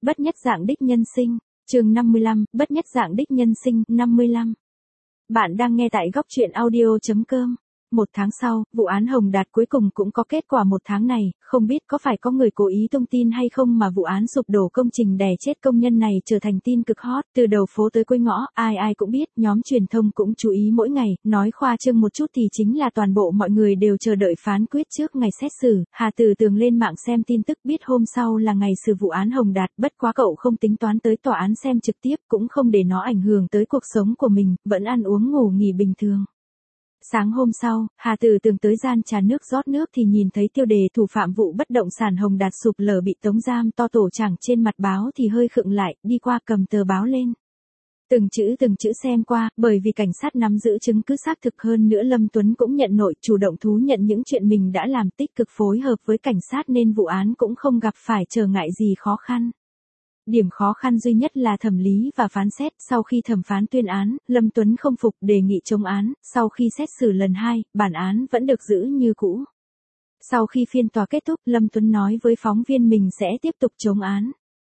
Bất nhất dạng đích nhân sinh, chương 55, bất nhất dạng đích nhân sinh, 55. Bạn đang nghe tại góc truyện audio.com. Một tháng sau, vụ án Hồng Đạt cuối cùng cũng có kết quả. Một tháng này, không biết có phải có người cố ý tung tin hay không mà vụ án sụp đổ công trình đè chết công nhân này trở thành tin cực hot. Từ đầu phố tới cuối ngõ, ai ai cũng biết, nhóm truyền thông cũng chú ý mỗi ngày, nói khoa trương một chút thì chính là toàn bộ mọi người đều chờ đợi phán quyết trước ngày xét xử. Hà Từ Tường lên mạng xem tin tức biết hôm sau là ngày xử vụ án Hồng Đạt, bất quá cậu không tính toán tới tòa án xem trực tiếp, cũng không để nó ảnh hưởng tới cuộc sống của mình, vẫn ăn uống ngủ nghỉ bình thường. Sáng hôm sau, Hà Từ Tường tới gian trà nước rót nước thì nhìn thấy tiêu đề thủ phạm vụ bất động sản Hồng Đạt sụp lở bị tống giam to tổ chảng trên mặt báo thì hơi khựng lại, đi qua cầm tờ báo lên. Từng chữ xem qua, bởi vì cảnh sát nắm giữ chứng cứ xác thực hơn nữa Lâm Tuấn cũng nhận nội, chủ động thú nhận những chuyện mình đã làm, tích cực phối hợp với cảnh sát nên vụ án cũng không gặp phải trở ngại gì khó khăn. Điểm khó khăn duy nhất là thẩm lý và phán xét. Sau khi thẩm phán tuyên án, Lâm Tuấn không phục đề nghị chống án, sau khi xét xử lần 2, bản án vẫn được giữ như cũ. Sau khi phiên tòa kết thúc, Lâm Tuấn nói với phóng viên mình sẽ tiếp tục chống án.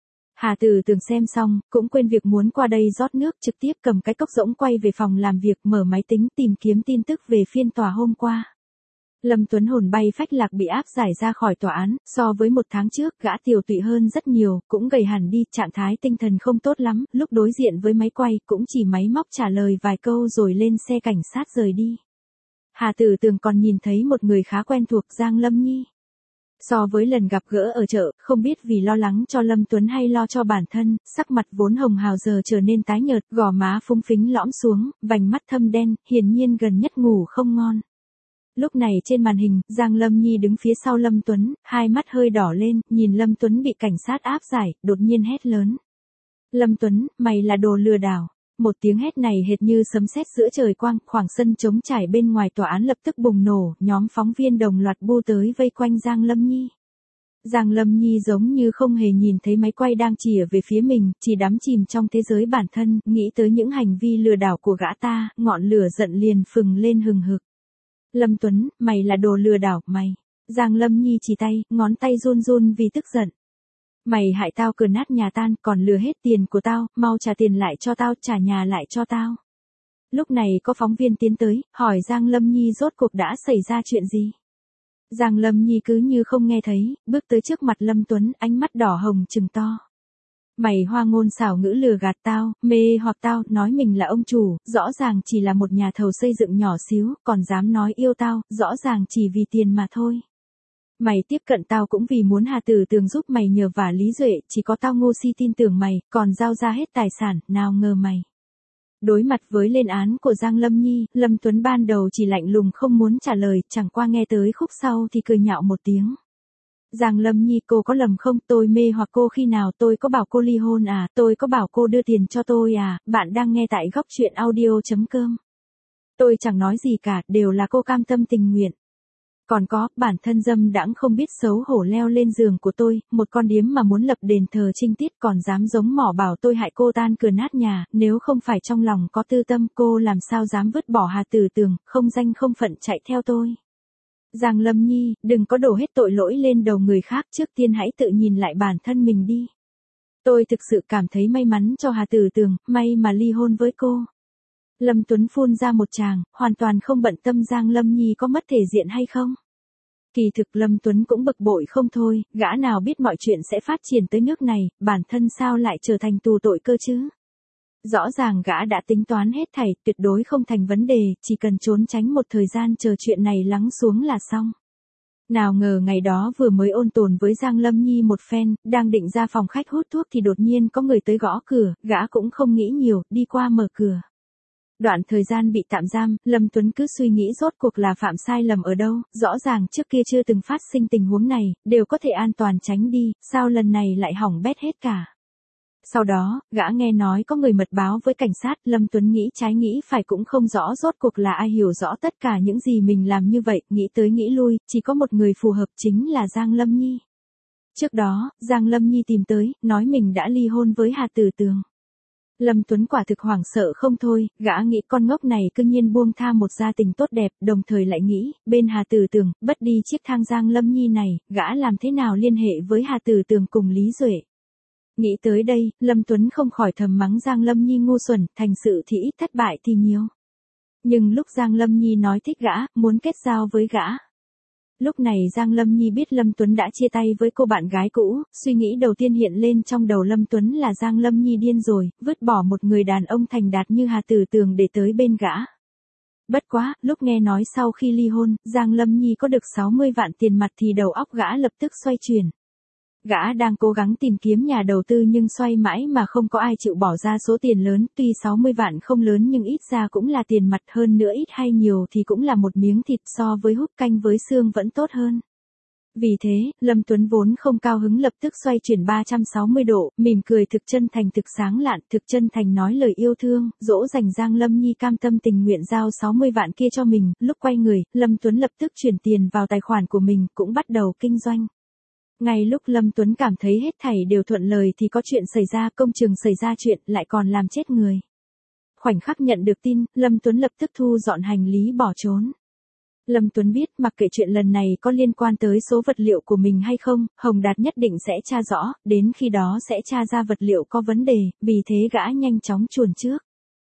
Hà Từ Tường xem xong, cũng quên việc muốn qua đây rót nước, trực tiếp cầm cái cốc rỗng quay về phòng làm việc, mở máy tính tìm kiếm tin tức về phiên tòa hôm qua. Lâm Tuấn hồn bay phách lạc bị áp giải ra khỏi tòa án, so với một tháng trước, gã tiều tụy hơn rất nhiều, cũng gầy hẳn đi, trạng thái tinh thần không tốt lắm, lúc đối diện với máy quay, cũng chỉ máy móc trả lời vài câu rồi lên xe cảnh sát rời đi. Hà Từ Tường còn nhìn thấy một người khá quen thuộc, Giang Lâm Nhi. So với lần gặp gỡ ở chợ, không biết vì lo lắng cho Lâm Tuấn hay lo cho bản thân, sắc mặt vốn hồng hào giờ trở nên tái nhợt, gò má phúng phính lõm xuống, vành mắt thâm đen, hiển nhiên gần nhất ngủ không ngon. Lúc này trên màn hình, Giang Lâm Nhi đứng phía sau Lâm Tuấn, hai mắt hơi đỏ lên, nhìn Lâm Tuấn bị cảnh sát áp giải, đột nhiên hét lớn. Lâm Tuấn, mày là đồ lừa đảo. Một tiếng hét này hệt như sấm sét giữa trời quang, khoảng sân trống trải bên ngoài tòa án lập tức bùng nổ, nhóm phóng viên đồng loạt bu tới vây quanh Giang Lâm Nhi. Giang Lâm Nhi giống như không hề nhìn thấy máy quay đang chìa về phía mình, chỉ đắm chìm trong thế giới bản thân, nghĩ tới những hành vi lừa đảo của gã ta, ngọn lửa giận liền phừng lên hừng hực. Lâm Tuấn, mày là đồ lừa đảo, mày. Giang Lâm Nhi chỉ tay, ngón tay run run vì tức giận. Mày hại tao cửa nát nhà tan, còn lừa hết tiền của tao, mau trả tiền lại cho tao, trả nhà lại cho tao. Lúc này có phóng viên tiến tới, hỏi Giang Lâm Nhi rốt cuộc đã xảy ra chuyện gì. Giang Lâm Nhi cứ như không nghe thấy, bước tới trước mặt Lâm Tuấn, ánh mắt đỏ hồng trừng to. Mày hoa ngôn xảo ngữ lừa gạt tao, mê hoặc tao, nói mình là ông chủ, rõ ràng chỉ là một nhà thầu xây dựng nhỏ xíu, còn dám nói yêu tao, rõ ràng chỉ vì tiền mà thôi. Mày tiếp cận tao cũng vì muốn Hà Từ Tường giúp mày nhờ vả Lý Duệ, chỉ có tao ngu si tin tưởng mày, còn giao ra hết tài sản, nào ngờ mày. Đối mặt với lên án của Giang Lâm Nhi, Lâm Tuấn ban đầu chỉ lạnh lùng không muốn trả lời, chẳng qua nghe tới khúc sau thì cười nhạo một tiếng. Giang Lâm Nhi, cô có lầm không, tôi mê hoặc cô khi nào, tôi có bảo cô ly hôn à, tôi có bảo cô đưa tiền cho tôi à, bạn đang nghe tại góc truyện audio.com. Tôi chẳng nói gì cả, đều là cô cam tâm tình nguyện. Còn có, bản thân dâm đãng không biết xấu hổ leo lên giường của tôi, một con điếm mà muốn lập đền thờ trinh tiết còn dám giống mỏ bảo tôi hại cô tan cửa nát nhà, nếu không phải trong lòng có tư tâm cô làm sao dám vứt bỏ Hà Từ Tường, không danh không phận chạy theo tôi. Giang Lâm Nhi, đừng có đổ hết tội lỗi lên đầu người khác, trước tiên hãy tự nhìn lại bản thân mình đi. Tôi thực sự cảm thấy may mắn cho Hà Từ Tường, may mà ly hôn với cô. Lâm Tuấn phun ra một tràng, hoàn toàn không bận tâm Giang Lâm Nhi có mất thể diện hay không. Kỳ thực Lâm Tuấn cũng bực bội không thôi, gã nào biết mọi chuyện sẽ phát triển tới nước này, bản thân sao lại trở thành tù tội cơ chứ. Rõ ràng gã đã tính toán hết thảy, tuyệt đối không thành vấn đề, chỉ cần trốn tránh một thời gian chờ chuyện này lắng xuống là xong. Nào ngờ ngày đó vừa mới ôn tồn với Giang Lâm Nhi một phen, đang định ra phòng khách hút thuốc thì đột nhiên có người tới gõ cửa, gã cũng không nghĩ nhiều, đi qua mở cửa. Đoạn thời gian bị tạm giam, Lâm Tuấn cứ suy nghĩ rốt cuộc là phạm sai lầm ở đâu, rõ ràng trước kia chưa từng phát sinh tình huống này, đều có thể an toàn tránh đi, sao lần này lại hỏng bét hết cả. Sau đó, gã nghe nói có người mật báo với cảnh sát, Lâm Tuấn nghĩ trái nghĩ phải cũng không rõ rốt cuộc là ai hiểu rõ tất cả những gì mình làm như vậy, nghĩ tới nghĩ lui, chỉ có một người phù hợp chính là Giang Lâm Nhi. Trước đó, Giang Lâm Nhi tìm tới, nói mình đã ly hôn với Hà Từ Tường. Lâm Tuấn quả thực hoảng sợ không thôi, gã nghĩ con ngốc này cư nhiên buông tha một gia tình tốt đẹp, đồng thời lại nghĩ, bên Hà Từ Tường, bất đi chiếc thang Giang Lâm Nhi này, gã làm thế nào liên hệ với Hà Từ Tường cùng Lý Duệ. Nghĩ tới đây, Lâm Tuấn không khỏi thầm mắng Giang Lâm Nhi ngu xuẩn, thành sự thì ít thất bại thì nhiều. Nhưng lúc Giang Lâm Nhi nói thích gã, muốn kết giao với gã. Lúc này Giang Lâm Nhi biết Lâm Tuấn đã chia tay với cô bạn gái cũ, suy nghĩ đầu tiên hiện lên trong đầu Lâm Tuấn là Giang Lâm Nhi điên rồi, vứt bỏ một người đàn ông thành đạt như Hà Tử Tường để tới bên gã. Bất quá, lúc nghe nói sau khi ly hôn, Giang Lâm Nhi có được 60 vạn tiền mặt thì đầu óc gã lập tức xoay chuyển. Gã đang cố gắng tìm kiếm nhà đầu tư nhưng xoay mãi mà không có ai chịu bỏ ra số tiền lớn, tuy 60 vạn không lớn nhưng ít ra cũng là tiền mặt, hơn nữa ít hay nhiều thì cũng là một miếng thịt, so với hút canh với xương vẫn tốt hơn. Vì thế, Lâm Tuấn vốn không cao hứng lập tức xoay chuyển 360 độ, mỉm cười thực chân thành thực sáng lạn, thực chân thành nói lời yêu thương, dỗ dành Giang Lâm Nhi cam tâm tình nguyện giao 60 vạn kia cho mình, lúc quay người, Lâm Tuấn lập tức chuyển tiền vào tài khoản của mình, cũng bắt đầu kinh doanh. Ngay lúc Lâm Tuấn cảm thấy hết thảy đều thuận lời thì có chuyện xảy ra, công trường xảy ra chuyện, lại còn làm chết người. Khoảnh khắc nhận được tin, Lâm Tuấn lập tức thu dọn hành lý bỏ trốn. Lâm Tuấn biết mặc kệ chuyện lần này có liên quan tới số vật liệu của mình hay không, Hồng Đạt nhất định sẽ tra rõ, đến khi đó sẽ tra ra vật liệu có vấn đề, vì thế gã nhanh chóng chuồn trước.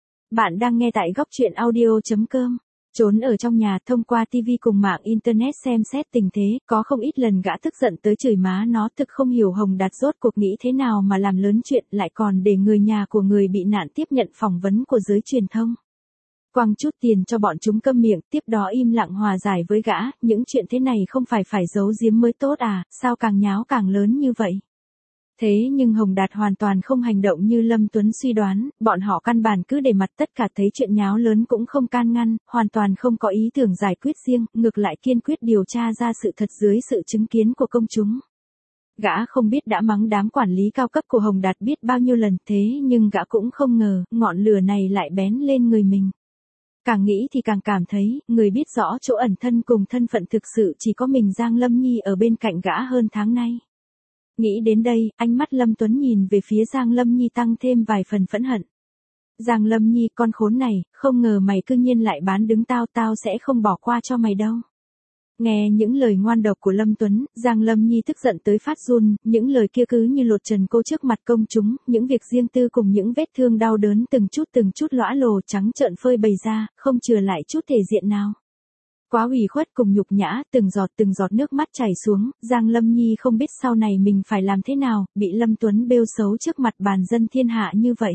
Bạn đang nghe tại góc truyện audio.com. Trốn ở trong nhà thông qua TV cùng mạng Internet xem xét tình thế, có không ít lần gã tức giận tới chửi má nó, thực không hiểu Hồng Đạt rốt cuộc nghĩ thế nào mà làm lớn chuyện, lại còn để người nhà của người bị nạn tiếp nhận phỏng vấn của giới truyền thông. Quăng chút tiền cho bọn chúng câm miệng, tiếp đó im lặng hòa giải với gã, những chuyện thế này không phải giấu giếm mới tốt à, sao càng nháo càng lớn như vậy. Thế nhưng Hồng Đạt hoàn toàn không hành động như Lâm Tuấn suy đoán, bọn họ căn bản cứ để mặt tất cả, thấy chuyện nháo lớn cũng không can ngăn, hoàn toàn không có ý tưởng giải quyết riêng, ngược lại kiên quyết điều tra ra sự thật dưới sự chứng kiến của công chúng. Gã không biết đã mắng đám quản lý cao cấp của Hồng Đạt biết bao nhiêu lần, thế nhưng gã cũng không ngờ, ngọn lửa này lại bén lên người mình. Càng nghĩ thì càng cảm thấy, người biết rõ chỗ ẩn thân cùng thân phận thực sự chỉ có mình Giang Lâm Nhi ở bên cạnh gã hơn tháng nay. Nghĩ đến đây, ánh mắt Lâm Tuấn nhìn về phía Giang Lâm Nhi tăng thêm vài phần phẫn hận. Giang Lâm Nhi, con khốn này, không ngờ mày cư nhiên lại bán đứng tao sẽ không bỏ qua cho mày đâu. Nghe những lời ngoan độc của Lâm Tuấn, Giang Lâm Nhi tức giận tới phát run, những lời kia cứ như lột trần cô trước mặt công chúng, những việc riêng tư cùng những vết thương đau đớn từng chút lõa lồ trắng trợn phơi bày ra, không chừa lại chút thể diện nào. Quá ủy khuất cùng nhục nhã, từng giọt nước mắt chảy xuống, Giang Lâm Nhi không biết sau này mình phải làm thế nào, bị Lâm Tuấn bêu xấu trước mặt bàn dân thiên hạ như vậy.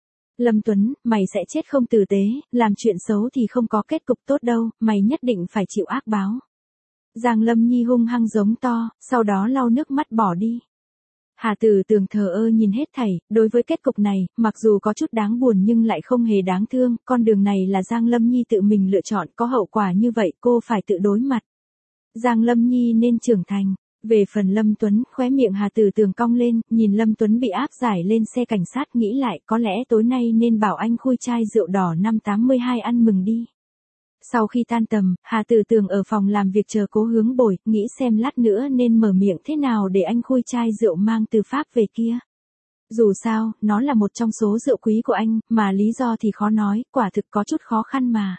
Lâm Tuấn, mày sẽ chết không tử tế, làm chuyện xấu thì không có kết cục tốt đâu, mày nhất định phải chịu ác báo. Giang Lâm Nhi hung hăng giống to, sau đó lau nước mắt bỏ đi. Hà Tử Tường thờ ơ nhìn hết thảy, đối với kết cục này, mặc dù có chút đáng buồn nhưng lại không hề đáng thương, con đường này là Giang Lâm Nhi tự mình lựa chọn, có hậu quả như vậy cô phải tự đối mặt. Giang Lâm Nhi nên trưởng thành. Về phần Lâm Tuấn, khóe miệng Hà Tử Tường cong lên, nhìn Lâm Tuấn bị áp giải lên xe cảnh sát, nghĩ lại có lẽ tối nay nên bảo anh khui chai rượu đỏ 582 ăn mừng đi. Sau khi tan tầm, Hà Tử Tường ở phòng làm việc chờ Cố Hướng Bồi, nghĩ xem lát nữa nên mở miệng thế nào để anh khui chai rượu mang từ Pháp về kia. Dù sao, nó là một trong số rượu quý của anh, mà lý do thì khó nói, quả thực có chút khó khăn mà.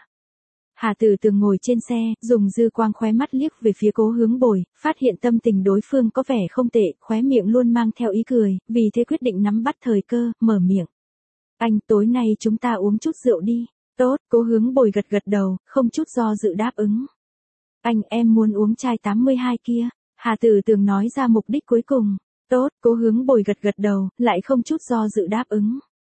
Hà Tử Tường ngồi trên xe, dùng dư quang khóe mắt liếc về phía Cố Hướng Bồi, phát hiện tâm tình đối phương có vẻ không tệ, khóe miệng luôn mang theo ý cười, vì thế quyết định nắm bắt thời cơ, mở miệng. Anh, tối nay chúng ta uống chút rượu đi. Tốt, Cố Hướng Bồi gật đầu, không chút do dự đáp ứng. Anh, em muốn uống chai 82 kia. Hà Tử Tường nói ra mục đích cuối cùng. Tốt, Cố Hướng Bồi gật đầu, lại không chút do dự đáp ứng.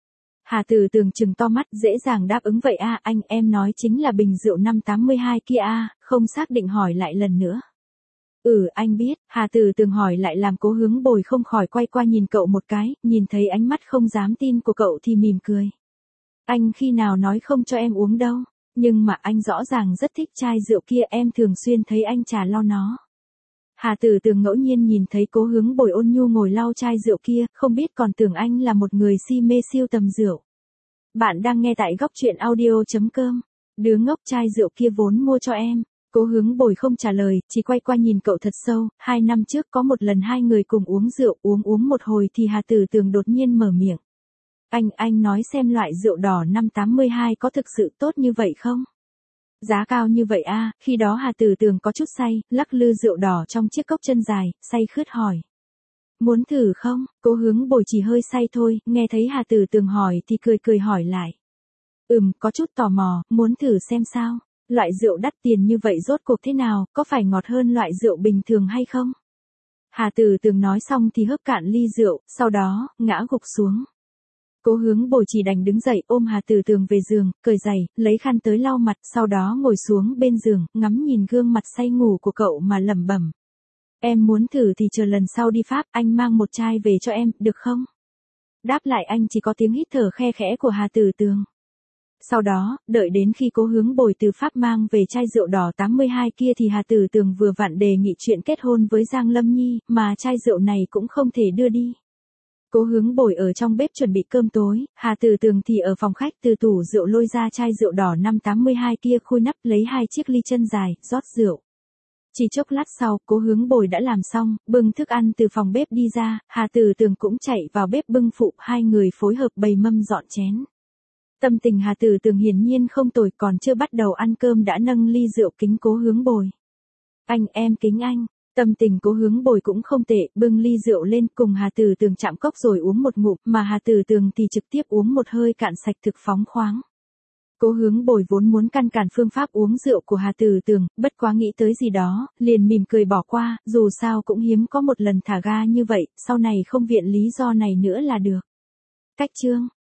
Hà Tử Tường trừng to mắt, dễ dàng đáp ứng vậy à, anh, em nói chính là bình rượu 582 kia à, không xác định hỏi lại lần nữa. Anh biết, Hà Tử Tường hỏi lại làm Cố Hướng Bồi không khỏi quay qua nhìn cậu một cái, nhìn thấy ánh mắt không dám tin của cậu thì mỉm cười. Anh khi nào nói không cho em uống đâu, nhưng mà anh rõ ràng rất thích chai rượu kia, em thường xuyên thấy anh trà lau nó. Hà Tử Tường ngẫu nhiên nhìn thấy Cố Hướng Bồi ôn nhu ngồi lau chai rượu kia, không biết còn tưởng anh là một người si mê siêu tầm rượu. Bạn đang nghe tại góc truyện audio.com. Đứa ngốc, chai rượu kia vốn mua cho em. Cố Hướng Bồi không trả lời, chỉ quay qua nhìn cậu thật sâu. 2 năm trước có một lần hai người cùng uống rượu, uống một hồi thì Hà Tử Tường đột nhiên mở miệng. Anh nói xem loại rượu đỏ 582 có thực sự tốt như vậy không? Giá cao như vậy à, khi đó Hà Tử Tường có chút say, lắc lư rượu đỏ trong chiếc cốc chân dài, say khướt hỏi. Muốn thử không? Cố Hướng Bồi chỉ hơi say thôi, nghe thấy Hà Tử Tường hỏi thì cười cười hỏi lại. Có chút tò mò, muốn thử xem sao. Loại rượu đắt tiền như vậy rốt cuộc thế nào, có phải ngọt hơn loại rượu bình thường hay không? Hà Tử Tường nói xong thì hớp cạn ly rượu, sau đó, ngã gục xuống. Cố Hướng Bồi chỉ đành đứng dậy ôm Hà Tử Tường về giường, cởi giày, lấy khăn tới lau mặt, sau đó ngồi xuống bên giường, ngắm nhìn gương mặt say ngủ của cậu mà lẩm bẩm. Em muốn thử thì chờ lần sau đi Pháp, anh mang một chai về cho em, được không? Đáp lại anh chỉ có tiếng hít thở khe khẽ của Hà Tử Tường. Sau đó, đợi đến khi Cố Hướng Bồi từ Pháp mang về chai rượu đỏ 82 kia thì Hà Tử Tường vừa vặn đề nghị chuyện kết hôn với Giang Lâm Nhi, mà chai rượu này cũng không thể đưa đi. Cố Hướng Bồi ở trong bếp chuẩn bị cơm tối, Hà Tử Tường thì ở phòng khách từ tủ rượu lôi ra chai rượu đỏ năm 82 kia khui nắp lấy 2 chiếc ly chân dài, rót rượu. Chỉ chốc lát sau, Cố Hướng Bồi đã làm xong, bưng thức ăn từ phòng bếp đi ra, Hà Tử Tường cũng chạy vào bếp bưng phụ, hai người phối hợp bày mâm dọn chén. Tâm tình Hà Tử Tường hiển nhiên không tồi, còn chưa bắt đầu ăn cơm đã nâng ly rượu kính Cố Hướng Bồi. Anh, em kính anh. Tâm tình Cố Hướng Bồi cũng không tệ, bưng ly rượu lên cùng Hà Tử Tường chạm cốc rồi uống một ngụm, mà Hà Tử Tường thì trực tiếp uống một hơi cạn sạch thực phóng khoáng. Cố Hướng Bồi vốn muốn ngăn cản phương pháp uống rượu của Hà Tử Tường, bất quá nghĩ tới gì đó, liền mỉm cười bỏ qua, dù sao cũng hiếm có một lần thả ga như vậy, sau này không viện lý do này nữa là được. Cách chương